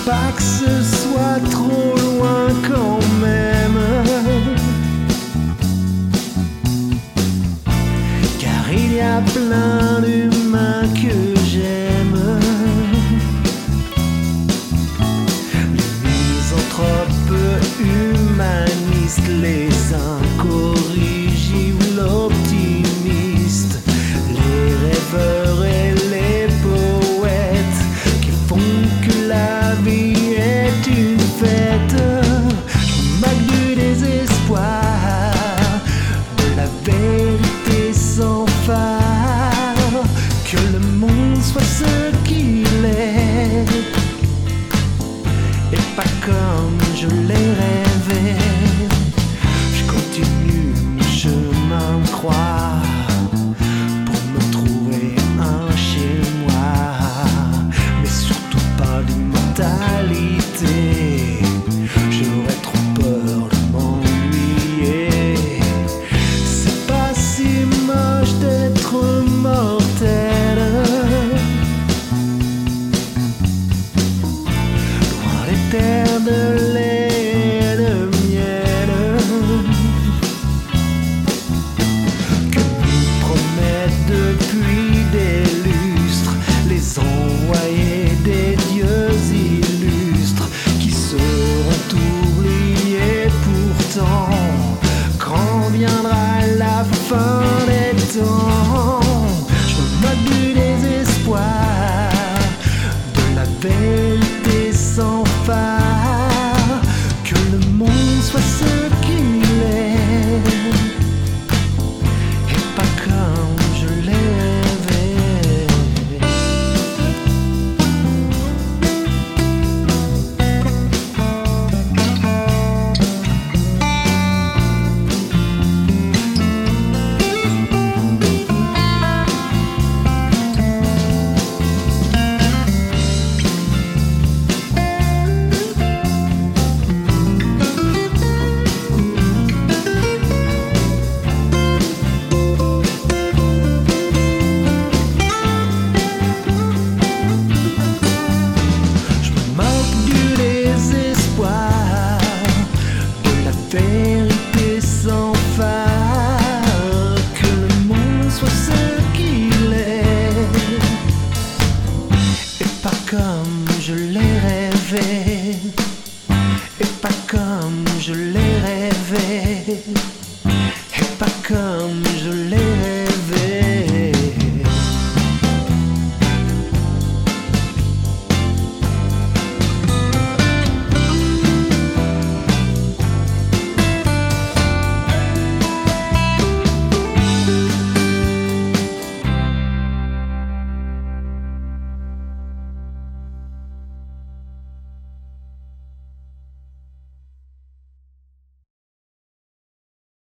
Pas que ce soit trop loin quand même, car il y a plein d'humains que j'aime. Les misanthropes humanistes, les incorrigibles optimistes, les rêveurs et les poètes qui font que la vie est une fête. Je me moque du désespoir, de la vérité sans phare, que le monde soit ce qu'il est et pas comme je l'ai rêvé. Je continue mon chemin de croix pour me trouver un chez moi, mais surtout pas d'immortalité. J'aurais trop peur de m'ennuyer. C'est pas si moche d'être mortel, loin des terres de lait et de miel que nous promettent depuis des lustres les envoyés des dieux illustres, qui seront oubliés pourtant quand viendra la fin des temps. Je me moque du désespoir, de la vérité sans phare, que le monde soit ce qu'il est